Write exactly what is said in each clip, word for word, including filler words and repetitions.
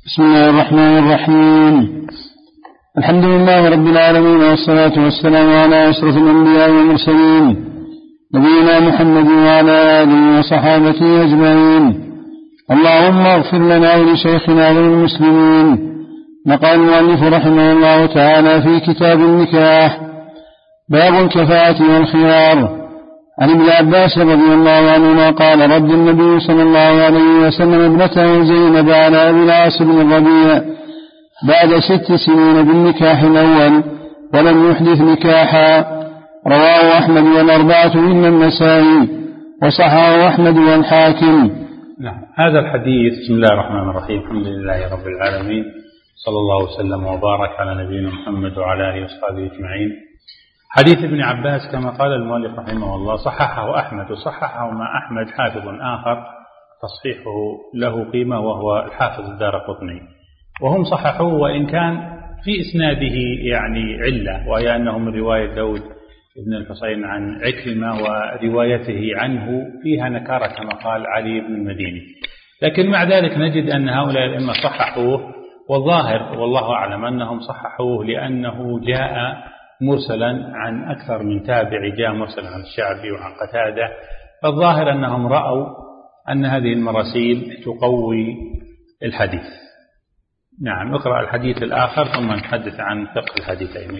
بسم الله الرحمن الرحيم. الحمد لله رب العالمين، والصلاة والسلام على أشرف الأنبياء والمرسلين نبينا محمد وعلى آله وصحابته أجمعين. اللهم اغفر لنا ولشيخنا وللمسلمين. نقل المؤلف رحمه الله تعالى في كتاب النكاح باب الكفاءة والخيار. عن ابن عباس رضي الله عنهما قال: رد النبي صلى الله عليه وسلم ابنته زينب على أبي العاص بن الربيع بعد ست سنين بالنكاح الأول ولم يحدث نكاحا. رواه أحمد والأربعة إلا النسائي، وصححه أحمد والحاكم. نعم. هذا الحديث. بسم الله الرحمن الرحيم. الحمد لله رب العالمين، صلى الله وسلم وبارك على نبينا محمد وعلى آله وصحبه أجمعين. حديث ابن عباس كما قال المؤلف رحمه الله صححه أحمد، وصححه مع أحمد حافظ آخر تصحيحه له قيمة وهو الحافظ الدارقطني، وهم صححوه وإن كان في إسناده يعني علة، وهي أنه من رواية داود بن الحسين عن عكرمة، وروايته عنه فيها نكارة كما قال علي بن المديني. لكن مع ذلك نجد أن هؤلاء الأئمة صححوه، والظاهر والله أعلم أنهم صححوه لأنه جاء مرسلا عن أكثر من تابع، جاء مرسلا عن الشعبي وعن قتادة، فالظاهر أنهم رأوا أن هذه المراسيل تقوي الحديث. نعم. اقرأ الحديث الآخر ثم نتحدث عن فقه الحديثين.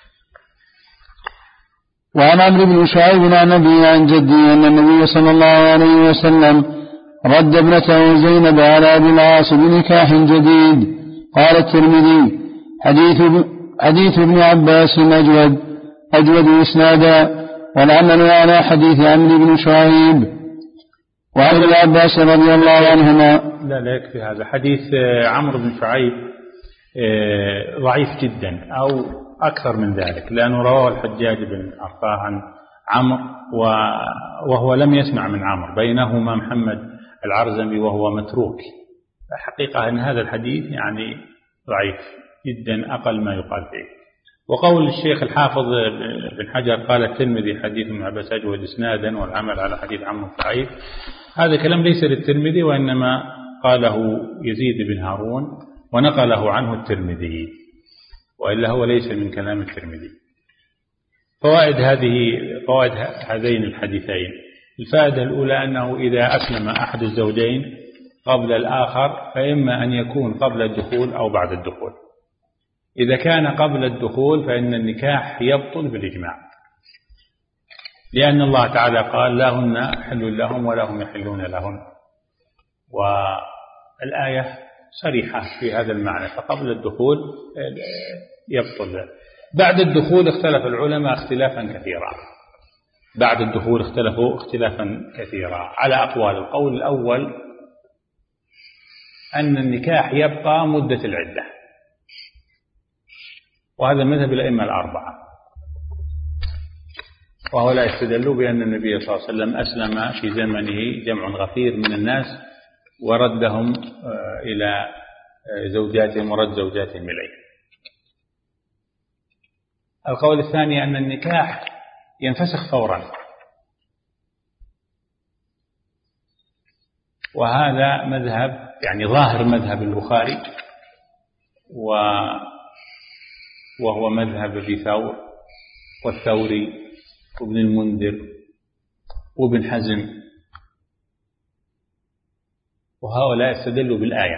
وعن عمرو بن شعيب عن أبيه عن جده أن النبي صلى الله عليه وسلم رد ابنته زينب على أبي العاص بنكاح جديد. قال الترمذي: حديث حديث ابن عباس أجود أجود إسنادا، والعمل على حديث عمرو بن شعيب. وعن ابن عباس رضي الله عنهما. لا لا يكفي هذا. حديث عمرو بن شعيب ضعيف جدا أو أكثر من ذلك، لأنه رواه الحجاج بن عرفاه عن عمرو وهو لم يسمع من عمرو، بينهما محمد العرزمي وهو متروك. الحقيقة أن هذا الحديث يعني ضعيف جدا، أقل ما يقال فيه. وقول الشيخ الحافظ بن حجر قال الترمذي: حديث ابن عباس أجود إسنادا، والعمل على حديث عمرو بن شعيب، هذا كلام ليس للترمذي، وإنما قاله يزيد بن هارون ونقله عنه الترمذي، وإلا هو ليس من كلام الترمذي. فوائد هذه فوائد هذين الحديثين: الفائدة الأولى أنه إذا أسلم أحد الزوجين قبل الآخر فإما أن يكون قبل الدخول أو بعد الدخول. إذا كان قبل الدخول فإن النكاح يبطل بالإجماع، لأن الله تعالى قال: لا هن حل لهم ولا هم يحلون لهن، والآية صريحة في هذا المعنى. فقبل الدخول يبطل. بعد الدخول اختلف العلماء اختلافا كثيرا بعد الدخول اختلفوا اختلافا كثيرا على أقوال. القول الأول أن النكاح يبقى مدة العدة، وهذا مذهب الأئمة الأربعة، وهؤلاء استدلوا بأن النبي صلى الله عليه وسلم أسلم في زمنه جمع غفير من الناس وردهم إلى زوجاتهم ورد زوجاتهم إليه. القول الثاني أن النكاح ينفسخ فورا، وهذا مذهب يعني ظاهر مذهب البخاري، وهو مذهب أبي ثور والثوري وابن المنذر وابن حزم، وهؤلاء استدلوا بالآية.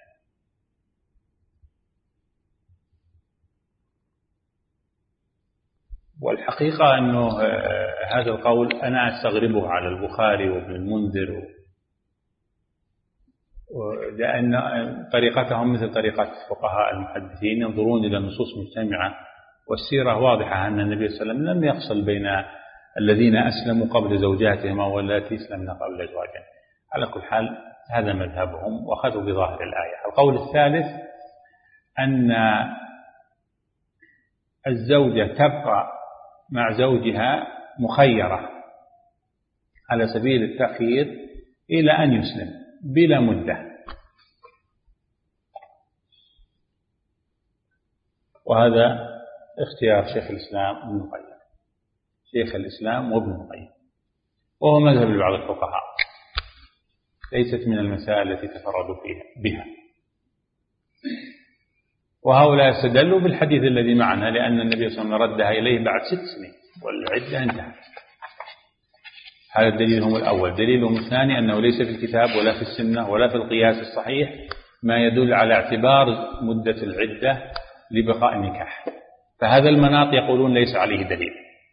والحقيقة أنه هذا القول أنا أستغربه على البخاري وابن المنذر، لأن طريقتهم مثل طريقة فقهاء المحدثين، ينظرون إلى النصوص مجتمعة، والسيرة واضحة أن النبي صلى الله عليه وسلم لم يفصل بين الذين أسلموا قبل زوجاتهم واللاتي أسلمن قبل أزواجهم. على كل حال هذا مذهبهم، وأخذوا بظاهر الآية. القول الثالث أن الزوجة تبقى مع زوجها مخيرة على سبيل التخيير إلى أن يسلم بلا مدة، وهذا اختيار شيخ الإسلام ابن القيم شيخ الإسلام وابن القيم وهو مذهب لبعض الفقهاء، ليست من المسائل التي تفردوا فيها بها. وهؤلاء استدلوا بالحديث الذي معنا لأن النبي صلى الله عليه وسلم ردها إليه بعد ست سنين والعدة انتهت. هذا دليلهم الأول. دليلهم الثاني أنه ليس في الكتاب ولا في السنة ولا في القياس الصحيح ما يدل على اعتبار مدة العدة لبقاء النكاح، فهذا المناط يقولون ليس عليه دليل.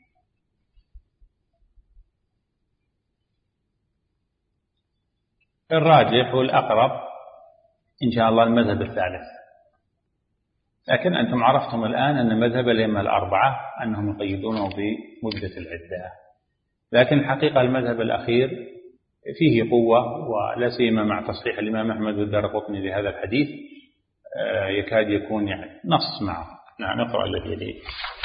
الراجح والأقرب إن شاء الله المذهب الثالث، لكن أنتم عرفتم الآن أن مذهب الأئمة الأربعة أنهم يقيدونه بمدة العدة، لكن الحقيقة المذهب الأخير فيه قوة، ولا سيما مع تصحيح الإمام أحمد والدارقطني لهذا الحديث يكاد يكون يعني نص معه. نعم نقرأ الذي يليه.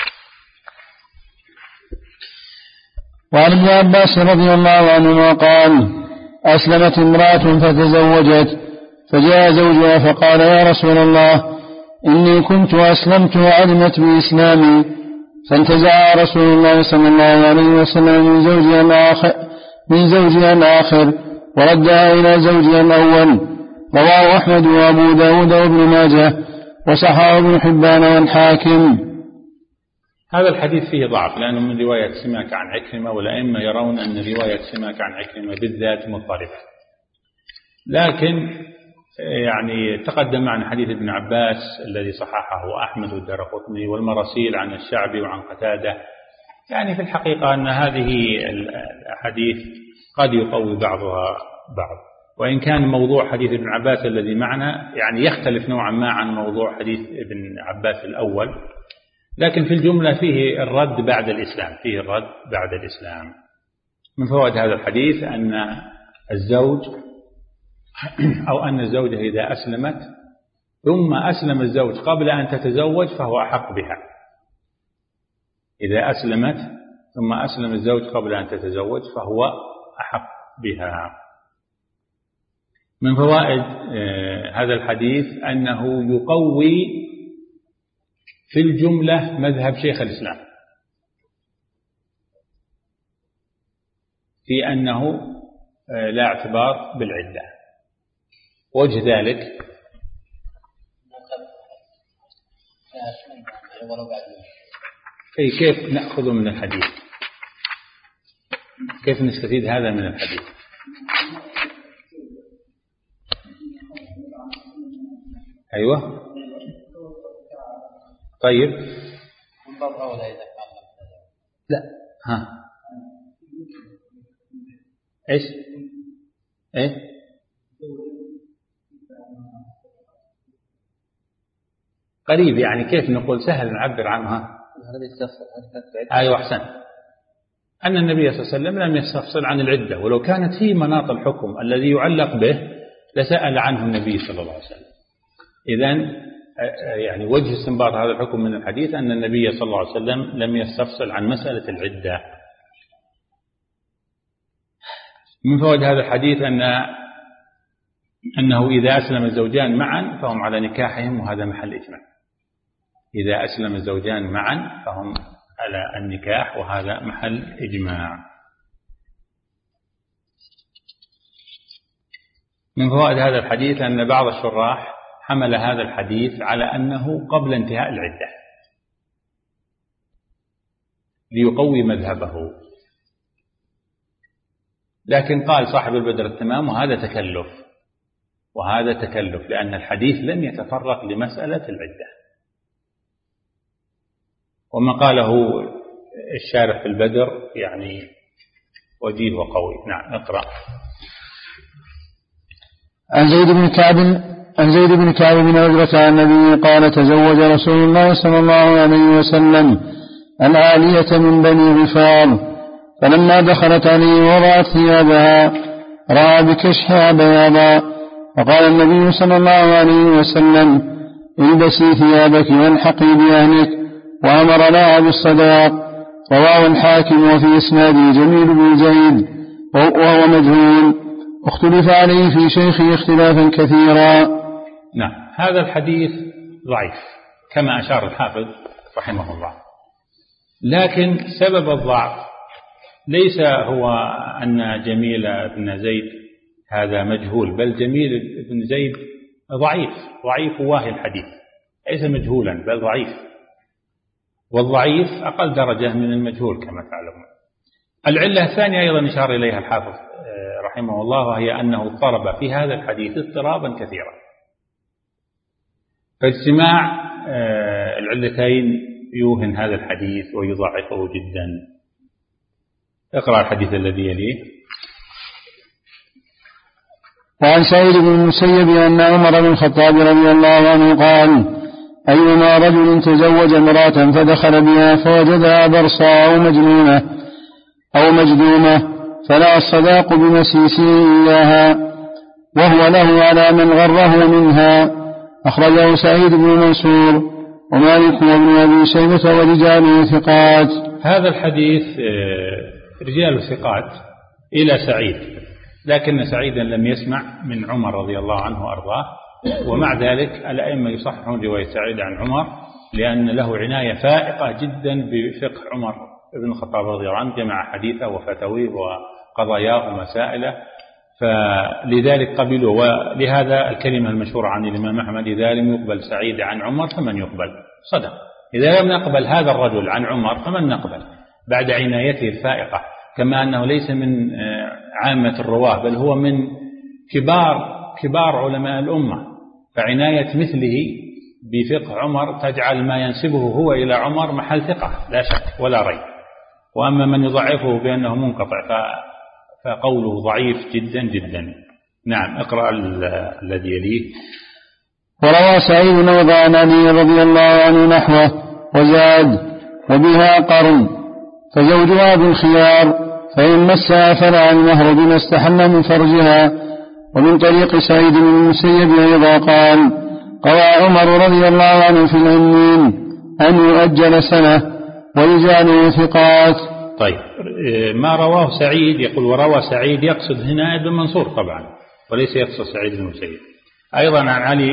وعن ابن عباس رضي الله عنهما قال: أسلمت امرأة فتزوجت، فجاء زوجها فقال: يا رسول الله، إني كنت أسلمت وعلمت بإسلامي، فانتزع رسول الله صلى الله عليه وسلم من زوجها الآخر, من زوجها الآخر وردها إلى زوجها الأول. رواه أحمد وأبو داود وابن ماجه وصححه ابن حبان والحاكم. هذا الحديث فيه ضعف لأنه من رواية سماك عن عكرمة، والأئمة يرون أن رواية سماك عن عكرمة بالذات مضطربة، لكن يعني تقدم معنا حديث ابن عباس الذي صححه أحمد والدارقطني والمراسيل عن الشعبي وعن قتادة. يعني في الحقيقة أن هذه الحديث قد يقوي بعضها بعض، وإن كان موضوع حديث ابن عباس الذي معنا يعني يختلف نوعا ما عن موضوع حديث ابن عباس الأول، لكن في الجملة فيه الرد بعد الإسلام، فيه الرد بعد الإسلام. من فوائد هذا الحديث أن الزوج أو أن الزوجة إذا أسلمت ثم أسلم الزوج قبل أن تتزوج فهو أحق بها. إذا أسلمت ثم أسلم الزوج قبل أن تتزوج فهو أحق بها. من فوائد هذا الحديث أنه يقوي في الجملة مذهب شيخ الإسلام في أنه لا اعتبار بالعدة. وجه ذلك أي كيف نأخذ من الحديث، كيف نستفيد هذا من الحديث. أيوة طيب لا ها إيش إيه قريب، يعني كيف نقول سهل نعبر عنها. أيوة أحسن. أن النبي صلى الله عليه وسلم لم يستفصل عن العدة، ولو كانت هي مناط الحكم الذي يعلق به لسأل عنه النبي صلى الله عليه وسلم. إذن يعني وجه استنباط هذا الحكم من الحديث أن النبي صلى الله عليه وسلم لم يستفصل عن مسألة العدة. من فوائد هذا الحديث أن أنه إذا أسلم الزوجان معا فهم على نكاحهم، وهذا محل إجماع. إذا أسلم الزوجان معا فهم على النكاح، وهذا محل إجماع. من فوائد هذا الحديث أن بعض الشراح حمل هذا الحديث على أنه قبل انتهاء العدة ليقوي مذهبه، لكن قال صاحب البدر التمام وهذا تكلف، وهذا تكلف لأن الحديث لم يتطرق لمسألة العدة. وما قاله الشارح في البدر يعني وجيه وقوي. نعم اقرأ. عن زيد بن كعب عن زيد بن كعب بن عجرة عن النبي قال: تزوج رسول الله صلى الله عليه وسلم العالية من بني غفار، فلما دخلت عليه وضعت ثيابها رأى بكشحها بياضا، فقال النبي صلى الله عليه وسلم: البسي ثيابك والحقي بأهلك، وأمر لها بالصداق. رواه الحاكم وفي إسناده جميل بن زيد وهو مجهول، اختلف عليه في شيخه اختلافا كثيرا. نعم هذا الحديث ضعيف كما أشار الحافظ رحمه الله، لكن سبب الضعف ليس هو أن جميل بن زيد هذا مجهول، بل جميل بن زيد ضعيف ضعيف واهي الحديث، ليس مجهولا بل ضعيف، والضعيف أقل درجة من المجهول كما تعلمون. العلة الثانية أيضا إشار إليها الحافظ رحمه الله، وهي أنه اضطرب في هذا الحديث اضطرابا كثيرا، فاجتماع العلتين يوهن هذا الحديث ويضعفه جدا. اقرأ الحديث الذي يليه. وعن سعيد بن المسيب أن عمر بن الخطاب رضي الله عنه قال: أيما رجل تزوج امرأة فدخل بها فوجدها برصا أو مجنونة أو مجدومة فلا الصداق بمسيسه إياها وهو له على من غره منها. أخرجه سعيد بن منصور ومالك وابن أبي شيبة ورجاله ثقات. هذا الحديث رجال ثقات إلى سعيد، لكن سعيدا لم يسمع من عمر رضي الله عنه وأرضاه، ومع ذلك الأئمة يصححون رواية سعيد عن عمر لأن له عناية فائقة جدا بفقه عمر بن الخطاب رضي الله عنه، جمع حديثه وفتاويه وقضاياه ومسائله، فلذلك قبلوا. ولهذا الكلمة المشهورة عن الإمام أحمد: إذا لم يقبل سعيد عن عمر فمن يقبل؟ صدق. إذا لم نقبل هذا الرجل عن عمر فمن نقبل؟ بعد عنايته الفائقة، كما أنه ليس من عامة الرواه بل هو من كبار كبار علماء الأمة، فعناية مثله بفقه عمر تجعل ما ينسبه هو إلى عمر محل ثقة لا شك ولا ريب. وأما من يضعفه بأنه منقطع فقوله ضعيف جدا جدا. نعم، اقرأ الذي يليه. وروى سعيد أيضا عن علي رضي الله عنه نحوه وزاد: وبها قرن فزوجها بالخيار فإن مسها فلا المهر بما استحل من فرجها. ومن طريق سعيد بن المسيب أيضا قال: قضى عمر رضي الله عنه في العنين أن يؤجل سنة ورجاله ثقات. طيب، ما رواه سعيد يقول وروى سعيد، يقصد هنا ابن منصور طبعا وليس يقصد سعيد بن المسيب. أيضا عن علي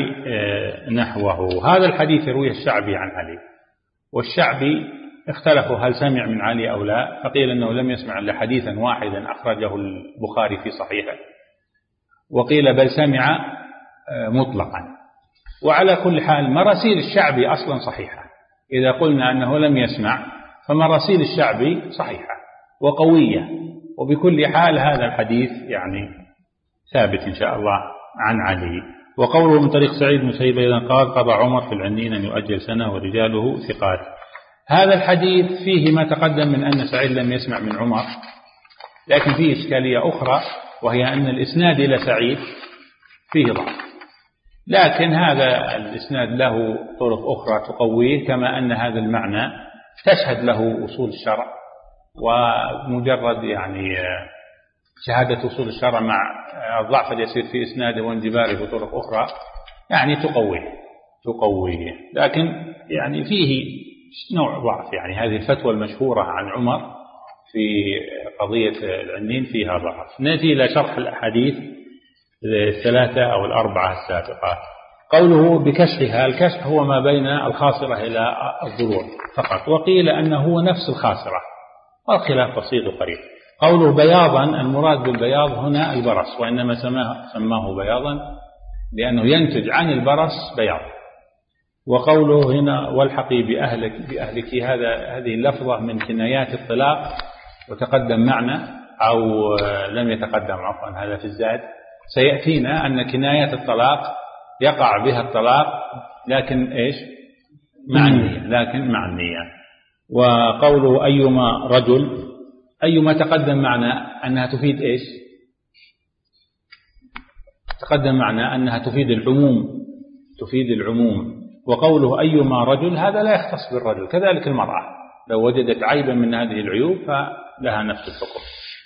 نحوه. هذا الحديث يرويه الشعبي عن علي، والشعبي اختلفوا هل سمع من علي أو لا، فقيل أنه لم يسمع إلا حديثا واحدا أخرجه البخاري في صحيحه، وقيل بل سمع مطلقا. وعلى كل حال مراسيل الشعبي أصلا صحيحة، إذا قلنا أنه لم يسمع فمراسيل الشعبي صحيحة وقوية، وبكل حال هذا الحديث يعني ثابت إن شاء الله عن علي. وقوله من طريق سعيد بن المسيب أيضا قال: قضى عمر في العنين أن يؤجل سنة ورجاله ثقات. هذا الحديث فيه ما تقدم من أن سعيد لم يسمع من عمر، لكن فيه إشكالية أخرى، وهي أن الإسناد إلى سعيد فيه ضعف، لكن هذا الإسناد له طرق أخرى تقويه، كما أن هذا المعنى تشهد له أصول الشرع، ومجرد يعني شهادة أصول الشرع مع الضعف اليسير في إسناده وانجباره بطرق أخرى يعني تقويه تقويه لكن يعني فيه نوع ضعف. يعني هذه الفتوى المشهورة عن عمر في قضية العنين فيها ضعف. نأتي إلى شرح الأحاديث الثلاثة أو الأربعة السابقة. قوله بكشفها، الكشف هو ما بين الخاصرة إلى الضلوع فقط، وقيل أنه هو نفس الخاصرة، والخلاف بسيط وقريب. قوله بياضا، المراد بالبياض هنا البرص، وإنما سماه, سماه بياضا لأنه ينتج عن البرص بياض. وقوله هنا والحقي بأهلك بأهلك، هذا هذه اللفظة من كنايات الطلاق، وتقدم معنا أو لم يتقدم عفوا، هذا في الزاد سيأتينا أن كنايات الطلاق يقع بها الطلاق لكن إيش مع النية، لكن مع النية. وقوله أيما رجل، أيما تقدم معنا أنها تفيد إيش، تقدم معنا أنها تفيد العموم، تفيد العموم. وقوله أيما رجل هذا لا يختص بالرجل، كذلك المرأة لو وجدت عيبا من هذه العيوب فلها نفس الحكم.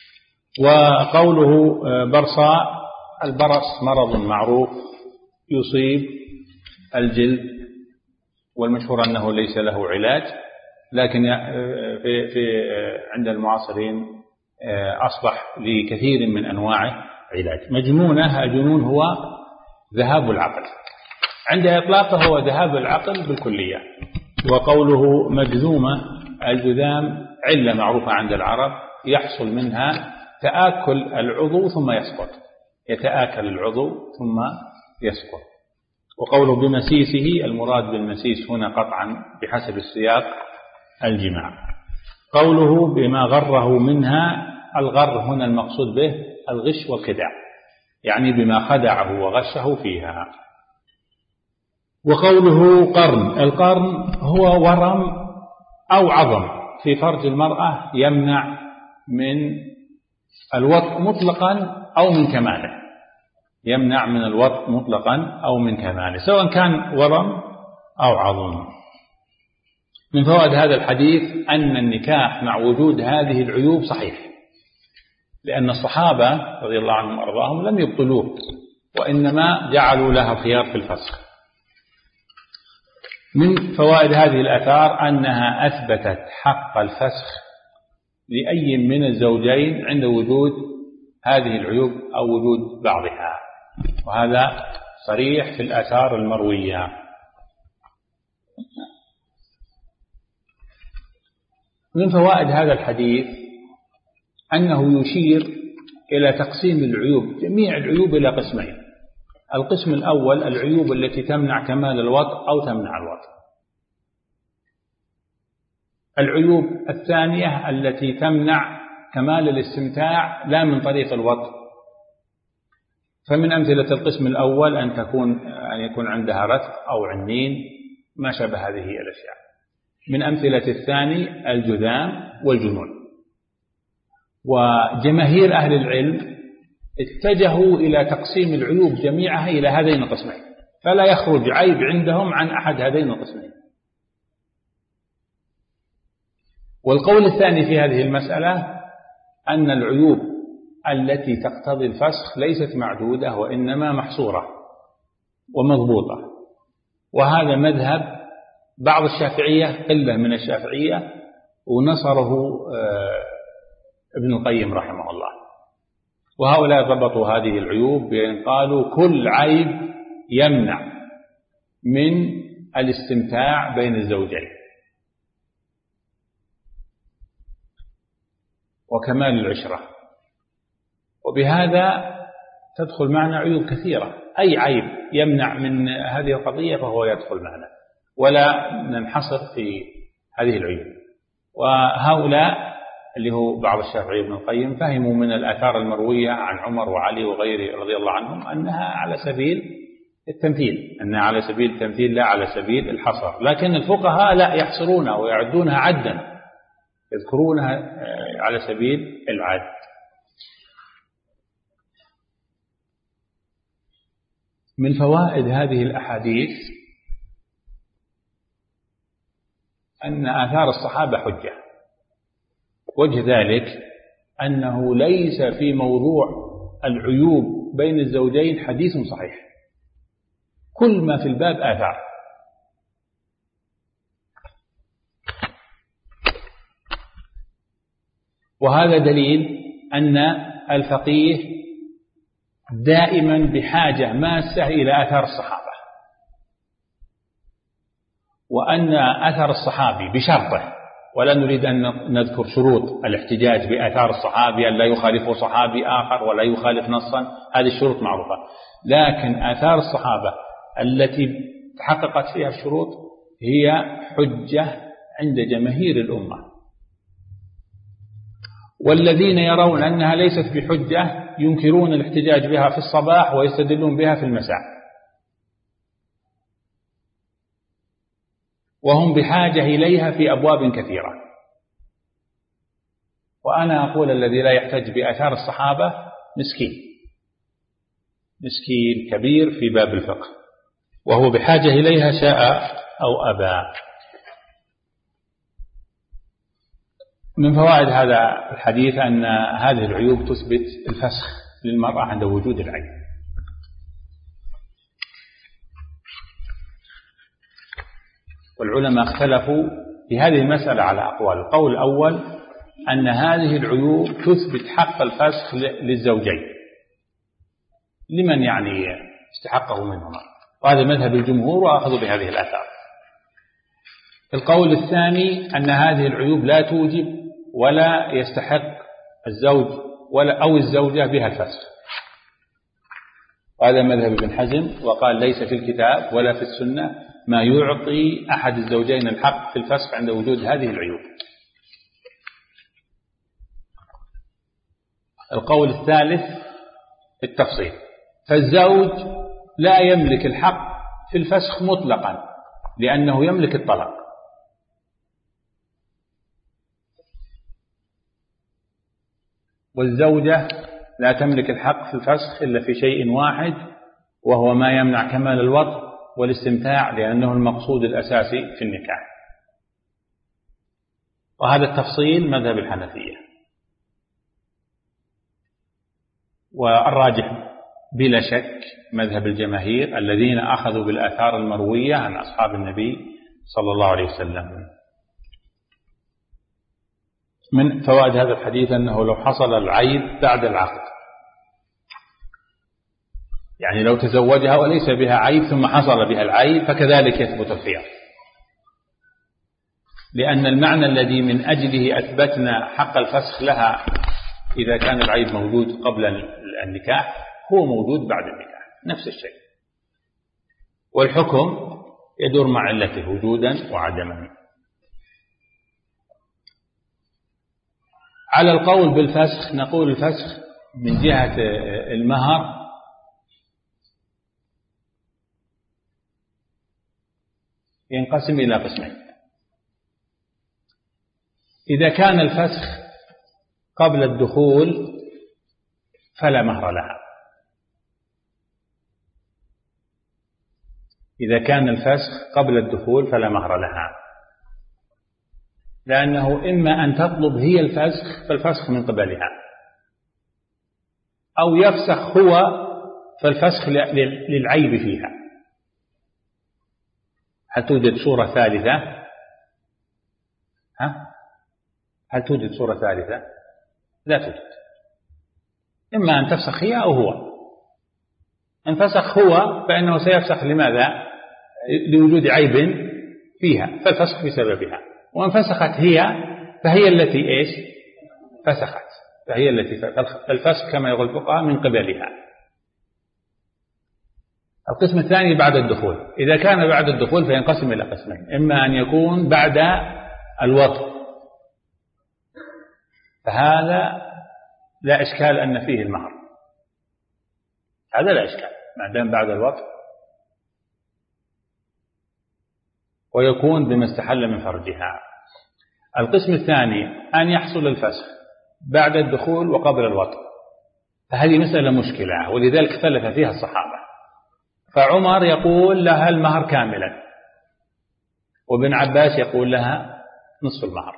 وقوله برصاء، البرص مرض معروف يصيب الجلد، والمشهور أنه ليس له علاج، لكن في في عند المعاصرين أصبح لكثير من أنواعه علاج. مجنونة، الجنون هو ذهاب العقل، عند إطلاقه هو ذهاب العقل بالكلية. وقوله مجذومة، الجذام علة معروفة عند العرب يحصل منها تآكل العضو ثم يسقط، يتآكل العضو ثم يسقط. وقوله بمسيسه المراد بالمسيس هنا قطعا بحسب السياق الجماع. قوله بما غره منها، الغر هنا المقصود به الغش والخداع، يعني بما خدعه وغشه فيها. وقوله قرن، القرن هو ورم أو عظم في فرج المرأة يمنع من الوطء مطلقا أو من كماله، يمنع من الوطء مطلقا أو من كماله، سواء كان ورم أو عظم. من فوائد هذا الحديث أن النكاح مع وجود هذه العيوب صحيح، لأن الصحابة رضي الله عنهم وأرضاهم لم يبطلوه، وإنما جعلوا لها الخيار في الفسخ. من فوائد هذه الآثار أنها أثبتت حق الفسخ لأي من الزوجين عند وجود هذه العيوب أو وجود بعضها، وهذا صريح في الآثار المروية. من فوائد هذا الحديث أنه يشير إلى تقسيم العيوب، جميع العيوب إلى قسمين. القسم الأول العيوب التي تمنع كمال الوطء أو تمنع الوطء. العيوب الثانية التي تمنع كمال الاستمتاع لا من طريق الوطء. فمن أمثلة القسم الأول أن تكون أن يكون عندها رتق أو عنين ما شابه هذه الأشياء. من أمثلة الثاني الجذام والجنون. وجماهير أهل العلم اتجهوا إلى تقسيم العيوب جميعها إلى هذين القسمين، فلا يخرج عيب عندهم عن أحد هذين القسمين. والقول الثاني في هذه المسألة أن العيوب التي تقتضي الفسخ ليست معدودة، وإنما محصورة ومضبوطة. وهذا مذهب بعض الشافعية، قلة من الشافعية، ونصره ابن القيم رحمه الله. وهؤلاء ضبطوا هذه العيوب بأن قالوا كل عيب يمنع من الاستمتاع بين الزوجين وكمال العشرة، وبهذا تدخل معنا عيوب كثيرة. أي عيب يمنع من هذه القضية فهو يدخل معنا، ولا ننحصر في هذه العيوب. وهؤلاء اللي هو بعض الشافعي ابن القيم فهموا من الآثار المروية عن عمر وعلي وغيره رضي الله عنهم أنها على سبيل التمثيل، أنها على سبيل التمثيل لا على سبيل الحصر. لكن الفقهاء لا يحصرونها ويعدونها عدا، يذكرونها على سبيل العد. من فوائد هذه الأحاديث أن آثار الصحابة حجة. وجه ذلك أنه ليس في موضوع العيوب بين الزوجين حديث صحيح، كل ما في الباب آثار. وهذا دليل أن الفقيه دائما بحاجة ماسة إلى آثار الصحابة، وأن أثر الصحابي بشرطه، ولا نريد أن نذكر شروط الاحتجاج بآثار الصحابي أن لا يخالفه صحابي آخر ولا يخالف نصا، هذه الشروط معروفة. لكن آثار الصحابة التي تحققت فيها الشروط هي حجة عند جماهير الأمة، والذين يرون أنها ليست بحجة ينكرون الاحتجاج بها في الصباح ويستدلون بها في المساء، وهم بحاجة إليها في أبواب كثيرة. وأنا أقول الذي لا يحتج بآثار الصحابة مسكين، مسكين كبير في باب الفقه، وهو بحاجة إليها شاء أو أبى. من فوائد هذا الحديث أن هذه العيوب تثبت الفسخ للمرأة عند وجود العيب. والعلماء اختلفوا في هذه المسألة على أقوال. القول الأول أن هذه العيوب تثبت حق الفسخ للزوجين لمن يعني استحقه منهما، وهذا مذهب الجمهور وأخذوا بهذه الآثار. القول الثاني أن هذه العيوب لا توجب ولا يستحق الزوج ولا أو الزوجة بها الفسخ، وهذا مذهب ابن حزم، وقال ليس في الكتاب ولا في السنة ما يعطي أحد الزوجين الحق في الفسخ عند وجود هذه العيوب. القول الثالث التفصيل، فالزوج لا يملك الحق في الفسخ مطلقا لأنه يملك الطلاق، والزوجة لا تملك الحق في الفسخ إلا في شيء واحد، وهو ما يمنع كمال الوطء والاستمتاع، لأنه المقصود الأساسي في النكاح. وهذا التفصيل مذهب الحنفية، والراجح بلا شك مذهب الجماهير الذين أخذوا بالآثار المروية عن أصحاب النبي صلى الله عليه وسلم. من فوائد هذا الحديث أنه لو حصل العيب بعد العقد، يعني لو تزوجها وليس بها عيب ثم حصل بها العيب فكذلك يثبت الخيار، لأن المعنى الذي من أجله أثبتنا حق الفسخ لها إذا كان العيب موجود قبل النكاح هو موجود بعد النكاح، نفس الشيء، والحكم يدور مع علته وجودا وعدما. على القول بالفسخ نقول الفسخ من جهة المهر ينقسم إلى قسمين. إذا كان الفسخ قبل الدخول فلا مهر لها، إذا كان الفسخ قبل الدخول فلا مهر لها، لأنه إما أن تطلب هي الفسخ فالفسخ من قبلها، أو يفسخ هو فالفسخ للعيب فيها. هل توجد صورة ثالثة؟ ها؟ هل توجد صورة ثالثة؟ لا توجد. إما أن تفسخ هي أو هو. إن فسخ هو فإنه سيفسخ لماذا؟ لوجود عيب فيها فالفسخ بسببها، وإن فسخت هي فهي التي إيش؟ فسخت، فهي التي فالفسخ كما يقول الفقهاء من قبلها. القسم الثاني بعد الدخول، إذا كان بعد الدخول فينقسم إلى قسمين، إما أن يكون بعد الوطء فهذا لا إشكال أن فيه المهر، هذا لا إشكال ما دام بعد الوطء، ويكون بما استحل من فرجها. القسم الثاني أن يحصل الفسخ بعد الدخول وقبل الوطء، فهذه مسألة مشكلة ولذلك اختلف فيها الصحابة، فعمر يقول لها المهر كاملا، وابن عباس يقول لها نصف المهر،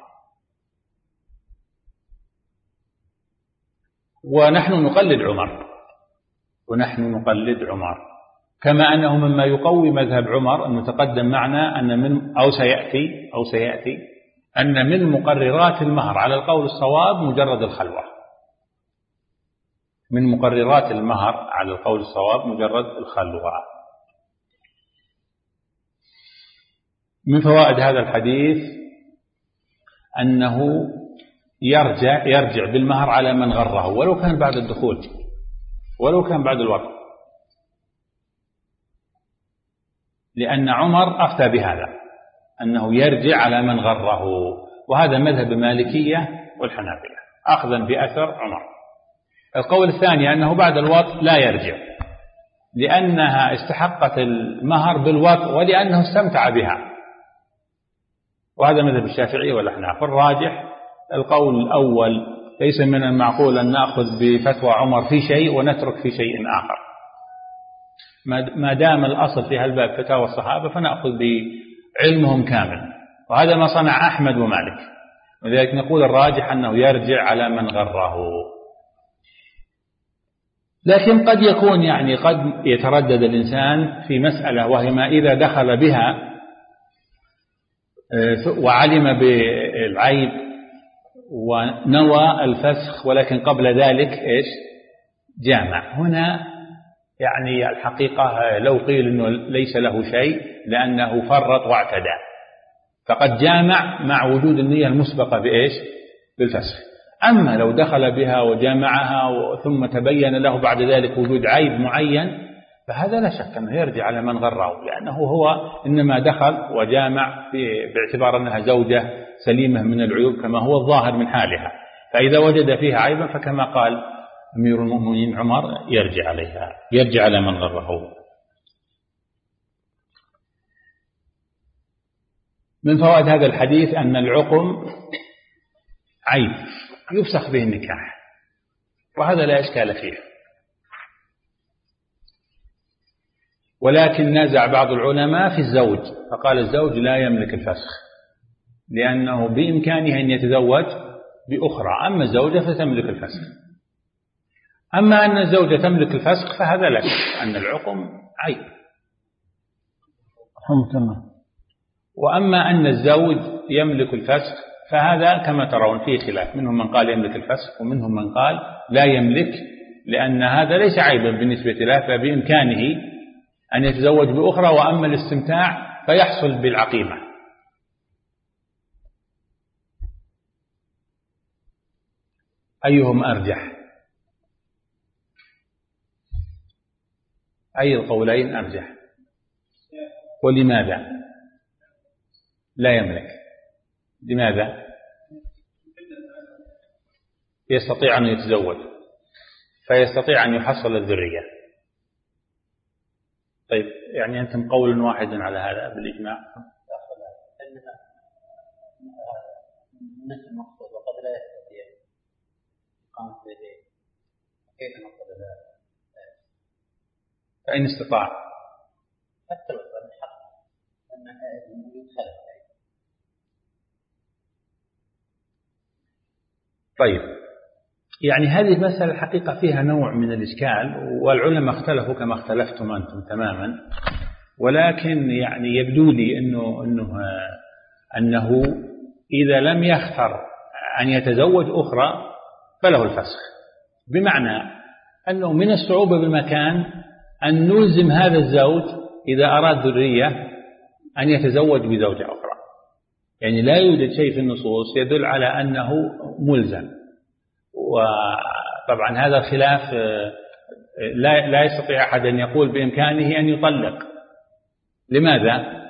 ونحن نقلد عمر ونحن نقلد عمر كما أنه مما يقوي مذهب عمر المتقدم معنا أن من أو سيأتي أو سيأتي أن من مقررات المهر على القول الصواب مجرد الخلوة، من مقررات المهر على القول الصواب مجرد الخلوة. من فوائد هذا الحديث أنه يرجع يرجع بالمهر على من غره ولو كان بعد الدخول ولو كان بعد الوطء، لأن عمر أفتى بهذا أنه يرجع على من غره، وهذا مذهب المالكية والحنابلة أخذا بأثر عمر. القول الثاني أنه بعد الوطء لا يرجع، لأنها استحقت المهر بالوطء ولأنه استمتع بها، وهذا مذهب الشافعي والأحناف. والراجح القول الأول، ليس من المعقول أن نأخذ بفتوى عمر في شيء ونترك في شيء آخر، ما دام الأصل في هالباب فتاوى الصحابة فنأخذ بعلمهم كامل، وهذا ما صنع أحمد ومالك، ولذلك نقول الراجح أنه يرجع على من غره. لكن قد يكون يعني قد يتردد الإنسان في مسألة، وهي ما إذا دخل بها وعلم بالعيب ونوى الفسخ ولكن قبل ذلك إيش جامع. هنا يعني الحقيقة لو قيل أنه ليس له شيء لأنه فرط واعتدى، فقد جامع مع وجود النية المسبقة بإيش بالفسخ. أما لو دخل بها وجامعها ثم تبين له بعد ذلك وجود عيب معين فهذا لا شك أنه يرجع على من غره، لأنه هو إنما دخل وجامع باعتبار أنها زوجة سليمة من العيوب كما هو الظاهر من حالها، فإذا وجد فيها عيبا فكما قال أمير المؤمنين عمر يرجع عليها، يرجع على من غره. من فوائد هذا الحديث أن العقم عيب يفسخ به النكاح، وهذا لا إشكال فيه، ولكن نازع بعض العلماء في الزوج، فقال الزوج لا يملك الفسخ لأنه بإمكانه أن يتزوج بأخرى، أما الزوجة فتملك الفسخ. أما أن الزوجة تملك الفسخ فهذا لا شك أن العقم عيب. وأما أن الزوج يملك الفسخ فهذا كما ترون فيه خلاف، منهم من قال يملك الفسخ ومنهم من قال لا يملك، لأن هذا ليس عيبا بالنسبة له، فبإمكانه أن يتزوج بأخرى، وأما الاستمتاع فيحصل بالعقيمة. أيهم أرجح؟ أي القولين أرجح؟ ولماذا لا يملك؟ لماذا؟ يستطيع أن يتزوج فيستطيع أن يحصل الذرية. طيب يعني أنتم قول واحد على هذا بالإجماع؟ نفس المقصود وقد لا يستطيع إقامة بيته، كيف نقول ذلك؟ فإن استطاع حتى لو كان حق أن يدخل. طيب يعني هذه المسألة الحقيقة فيها نوع من الإشكال، والعلماء اختلفوا كما اختلفتم أنتم تماما، ولكن يعني يبدو لي أنه, أنه, أنه إذا لم يختر أن يتزوج أخرى فله الفسخ، بمعنى أنه من الصعوبة بالمكان أن نلزم هذا الزوج إذا أراد ذرية أن يتزوج بزوجة أخرى، يعني لا يوجد شيء في النصوص يدل على أنه ملزم. وطبعا هذا الخلاف لا لا يستطيع أحد أن يقول بإمكانه أن يطلق. لماذا؟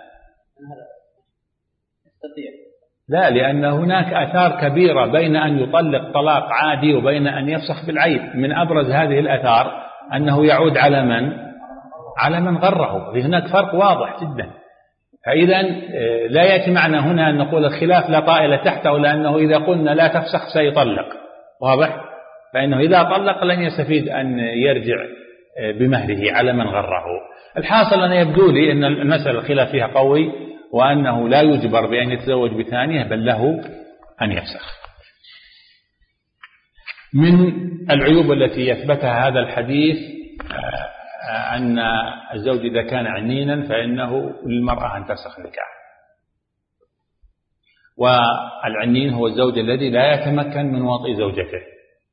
لا، لأن هناك آثار كبيرة بين أن يطلق طلاق عادي وبين أن يفسخ بالعيب. من أبرز هذه الآثار أنه يعود على من؟ على من غره. هناك فرق واضح جدا. فإذا لا يأتي معنا هنا أن نقول الخلاف لا طائل تحته، لأنه إذا قلنا لا تفسخ سيطلق، واضح؟ فإنه إذا طلق لن يستفيد أن يرجع بمهره على من غره. الحاصل أن يبدو لي أن المسألة الخلاف فيها قوي، وأنه لا يجبر بأن يتزوج بثانية بل له أن يفسخ. من العيوب التي يثبتها هذا الحديث أن الزوج إذا كان عنينا فإنه للمرأة أن تفسخ النكاح. والعنين هو الزوج الذي لا يتمكن من وطئ زوجته.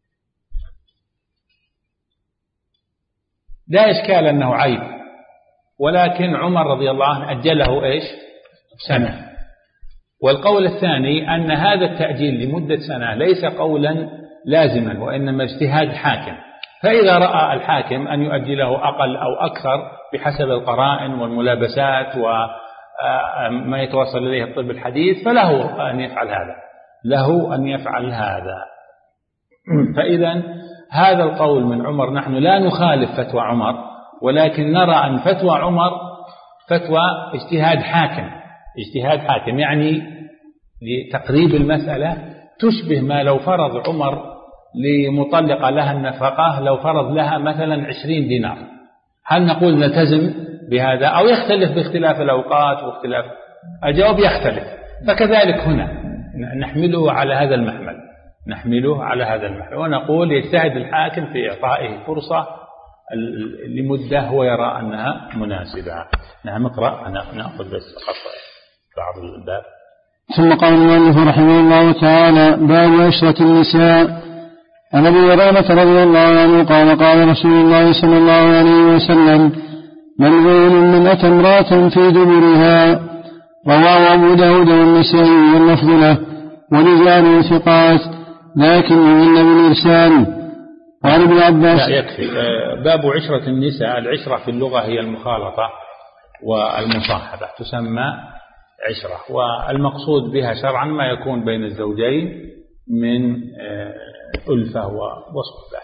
لا إشكال أنه عيب، ولكن عمر رضي الله عنه أجله إيش؟ سنة. والقول الثاني أن هذا التأجيل لمدة سنة ليس قولا لازما، وإنما اجتهاد حاكم، فإذا رأى الحاكم أن يؤجله أقل أو أكثر بحسب القرائن والملابسات وما يتوصل إليه الطب الحديث فله أن يفعل هذا، له أن يفعل هذا. فإذا هذا القول من عمر نحن لا نخالف فتوى عمر، ولكن نرى أن فتوى عمر فتوى اجتهاد حاكم، اجتهاد حاكم يعني لتقريب المسألة تشبه ما لو فرض عمر لمطلقة لها النفقة لو فرض لها مثلا عشرين دينار، هل نقول نلتزم بهذا أو يختلف باختلاف الأوقات واختلاف؟ الجواب يختلف. فكذلك هنا نحمله على هذا المحمل، نحمله على هذا المحمل ونقول يجتهد الحاكم في إعطائه فرصة لمدة هو يرى أنها مناسبة. نعم اقرأ، أنا نأخذ بس بعض الباب. ثم قال المؤلف رحمه الله تعالى: باب عشرة النساء. عن أبي هريرة رضي الله عنه قال: قال رسول الله صلى الله عليه وسلم: ملعون من أتى امرأة في دبرها. رواه أبو داود والنسائي واللفظ له ورجاله ثقات لكن يمن بالإرسال. وعن ابن عباس. لا يكفي. باب عشرة النساء. العشرة في اللغة هي المخالطة والمصاحبة، تسمى عشرة، والمقصود بها شرعا ما يكون بين الزوجين من ألفة وصحبة.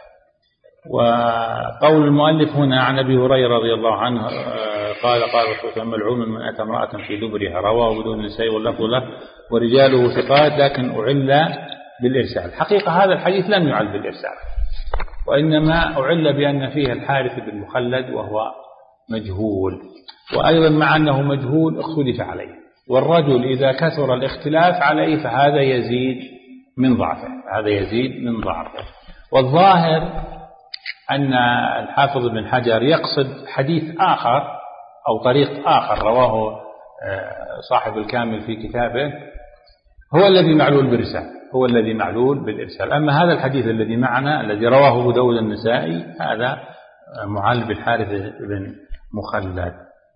وقول المؤلف هنا عن أبي هريرة رضي الله عنه قال قال رسول ملعون من أتى امرأة في دبرها، رواه بدون نساء واللفظ له ورجاله ثقات لكن أعل بالإرسال. حقيقة هذا الحديث لم يعل بالإرسال، وإنما أعل بأن فيه الحارث بن مخلد وهو مجهول، وأيضا مع أنه مجهول اختلف عليه، والرجل إذا كثر الاختلاف عليه فهذا يزيد من ضعفه هذا يزيد من ضعفه. والظاهر أن الحافظ بن حجر يقصد حديث آخر أو طريق آخر رواه صاحب الكامل في كتابه هو الذي معلول بالإرسال هو الذي معلول بالإرسال. أما هذا الحديث الذي معنا الذي رواه أبو داود النسائي هذا معل بالحارث بن مخلد.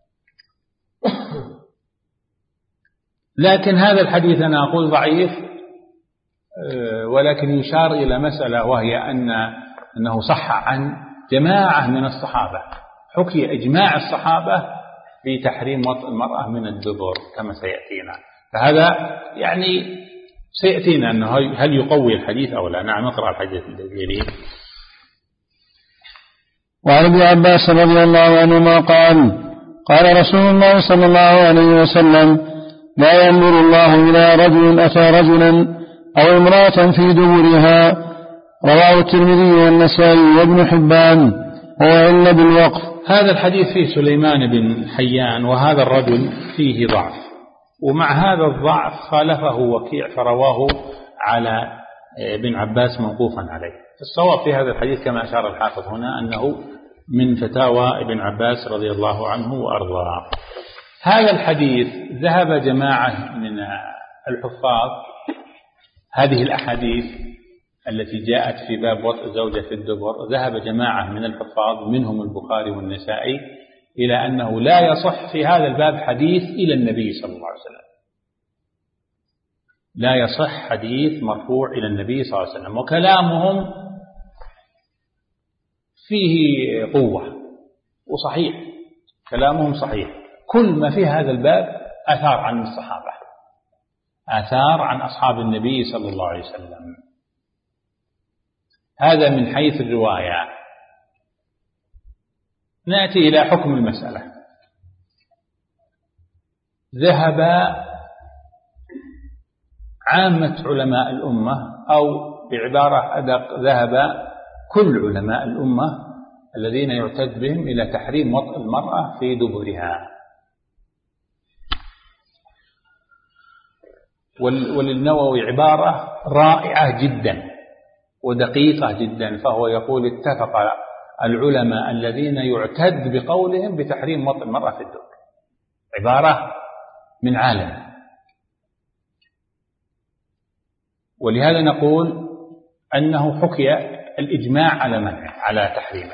لكن هذا الحديث أنا أقول ضعيف، ولكن يشار إلى مسألة وهي أن أنه صح عن جماعة من الصحابة، حكي إجماع الصحابة في تحريم وطء المرأة من الدبر كما سيأتينا، فهذا يعني سيأتينا أنه هل يقوي الحديث أو لا. نعم نقرأ الحديث الجليل. وعن ابن عباس رضي الله عنهما قال قال رسول الله صلى الله عليه وسلم لا ينظر الله إلى رجل أتى رجلا أو امرأة في دبرها، رواه الترمذي والنسائي وابن حبان وإلا بالوقف. هذا الحديث فيه سليمان بن حيان، وهذا الرجل فيه ضعف، ومع هذا الضعف خالفه وكيع فرواه على ابن عباس موقوفا عليه. الصواب في هذا الحديث كما أشار الحافظ هنا أنه من فتاوى ابن عباس رضي الله عنه وأرضاه. هذا الحديث ذهب جماعة من الحفاظ هذه الأحاديث التي جاءت في باب وطء زوجة في الدبر، ذهب جماعة من الحفاظ منهم البخاري والنسائي إلى أنه لا يصح في هذا الباب حديث إلى النبي صلى الله عليه وسلم، لا يصح حديث مرفوع إلى النبي صلى الله عليه وسلم، وكلامهم فيه قوة وصحيح، كلامهم صحيح. كل ما في هذا الباب آثار عن الصحابة، آثار عن أصحاب النبي صلى الله عليه وسلم. هذا من حيث الرواية. نأتي إلى حكم المسألة. ذهب عامة علماء الأمة، أو بعبارة أدق ذهب كل علماء الأمة الذين يعتد بهم إلى تحريم وطء المرأة في دبرها. وللنووي عبارة رائعة جدا ودقيقة جدا، فهو يقول اتفق العلماء الذين يعتد بقولهم بتحريم وطء المرأة في الدبر. عبارة من عالم، ولهذا نقول أنه حكي الإجماع على منعه على تحريمه.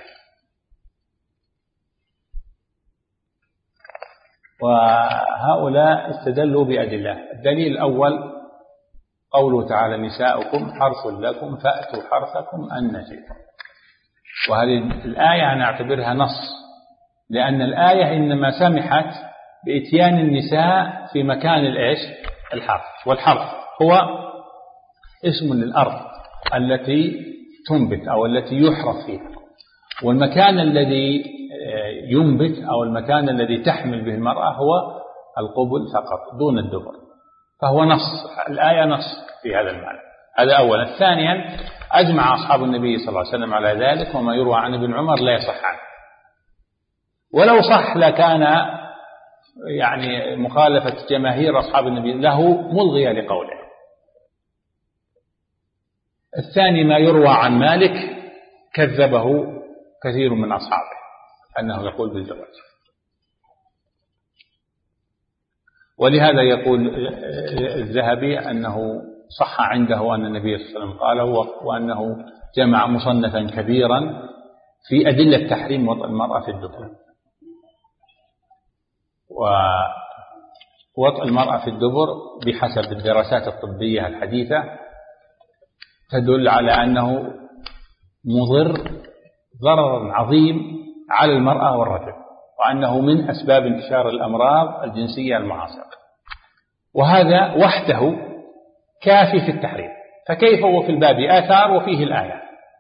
وهؤلاء استدلوا بأدلة. الدليل الأول قوله تعالى نساؤكم حرث لكم فأتوا حرثكم أن شئتم، وهذه الآية أنا أعتبرها نص، لأن الآية إنما سمحت بإتيان النساء في مكان الإيش الحرث، والحرث هو اسم للأرض التي تنبت أو التي يحرث فيها، والمكان الذي ينبت أو المكان الذي تحمل به المرأة هو القبل فقط دون الدبر، فهو نص، الآية نص في هذا المعنى. هذا أولا. ثانيا أجمع أصحاب النبي صلى الله عليه وسلم على ذلك، وما يروى عن ابن عمر لا يصح عنه، ولو صح لكان يعني مخالفة جماهير أصحاب النبي له ملغية لقوله. الثاني ما يروى عن مالك كذبه كثير من أصحابه أنه يقول بالجواز، ولهذا يقول الذهبي أنه صح عنده أن النبي صلى الله عليه وسلم قاله، وأنه جمع مصنفا كبيرا في أدلة تحريم وطء المرأة في الدبر. ووطء المرأة في الدبر بحسب الدراسات الطبية الحديثة تدل على أنه مضر ضررا عظيم على المرأة والرجل، وأنه من أسباب انتشار الأمراض الجنسية المعاصرة، وهذا وحده كافي في التحريم، فكيف هو في الباب آثار وفيه الآية؟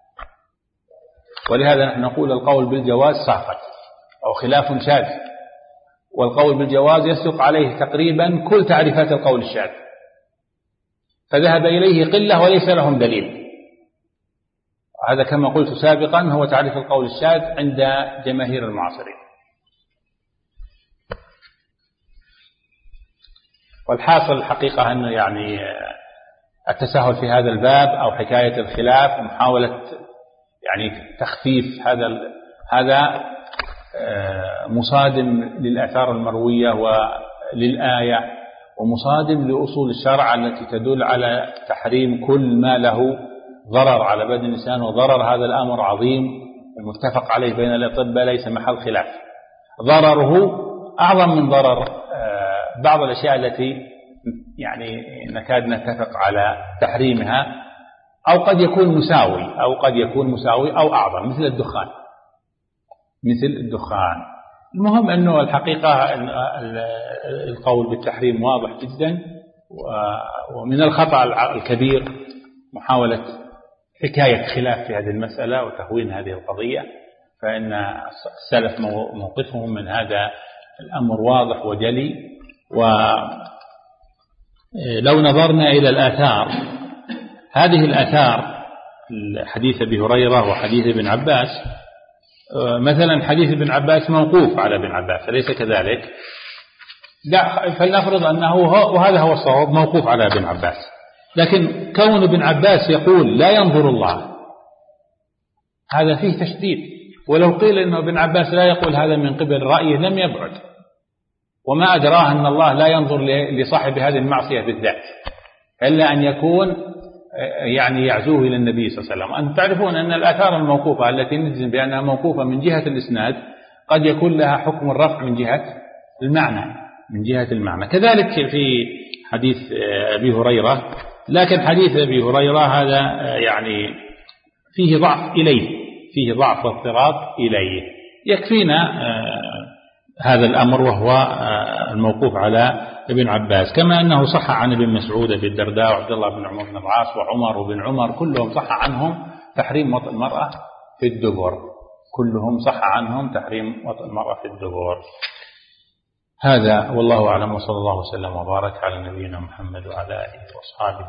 ولهذا نحن نقول القول بالجواز ساقط أو خلاف شاذ، والقول بالجواز يصدق عليه تقريبا كل تعريفات القول الشاذ، فذهب إليه قلة وليس لهم دليل. هذا كما قلت سابقا هو تعريف القول الشاذ عند جماهير المعاصرين. والحاصل الحقيقة أنه يعني التساهل في هذا الباب أو حكاية الخلاف ومحاولة يعني تخفيف هذا هذا مصادم للآثار المروية وللآية، ومصادم لأصول الشرع التي تدل على تحريم كل ما له ضرر على بدن الإنسان، وضرر هذا الأمر عظيم المتفق عليه بين الأطباء ليس محل خلاف. ضرره أعظم من ضرر بعض الأشياء التي يعني نكاد نتفق على تحريمها، أو قد يكون مساوي أو قد يكون مساوي أو أعظم، مثل الدخان مثل الدخان. المهم أنه الحقيقة القول بالتحريم واضح جدا، ومن الخطأ الكبير محاولة حكاية خلاف في هذه المسألة وتهوين هذه القضية، فإن السلف موقفهم من هذا الأمر واضح وجلي. ولو نظرنا إلى الآثار، هذه الآثار حديث أبي هريرة وحديث ابن عباس، مثلا حديث ابن عباس موقوف على ابن عباس أليس كذلك؟ فلنفرض أنه هو، وهذا هو الصواب، موقوف على ابن عباس، لكن كون ابن عباس يقول لا ينظر الله هذا فيه تشديد. ولو قيل أنه ابن عباس لا يقول هذا من قبل رأيه لم يبعد، وما أدراه أن الله لا ينظر لصاحب هذه المعصية بالذات، إلا أن يكون يعني يعزوه إلى النبي صلى الله عليه وسلم. أنتم تعرفون أن الآثار الموقوفة التي نجزم بأنها موقوفة من جهة الإسناد قد يكون لها حكم الرفع من جهة المعنى من جهة المعنى كذلك في حديث أبي هريرة. لكن حديث أبي هريرة هذا يعني فيه ضعف إليه فيه ضعف واضطراب إليه، يكفينا هذا الأمر وهو الموقوف على ابن عباس، كما أنه صح عن ابن مسعود في الدرداء وعبد الله بن عمر بن العاص وعمر وبن عمر، كلهم صح عنهم تحريم وطئ المرأة في الدبر كلهم صح عنهم تحريم وطئ المرأة في الدبر. هذا والله أعلم، وصلى الله وسلم وبارك على نبينا محمد وعلى آله وأصحابه.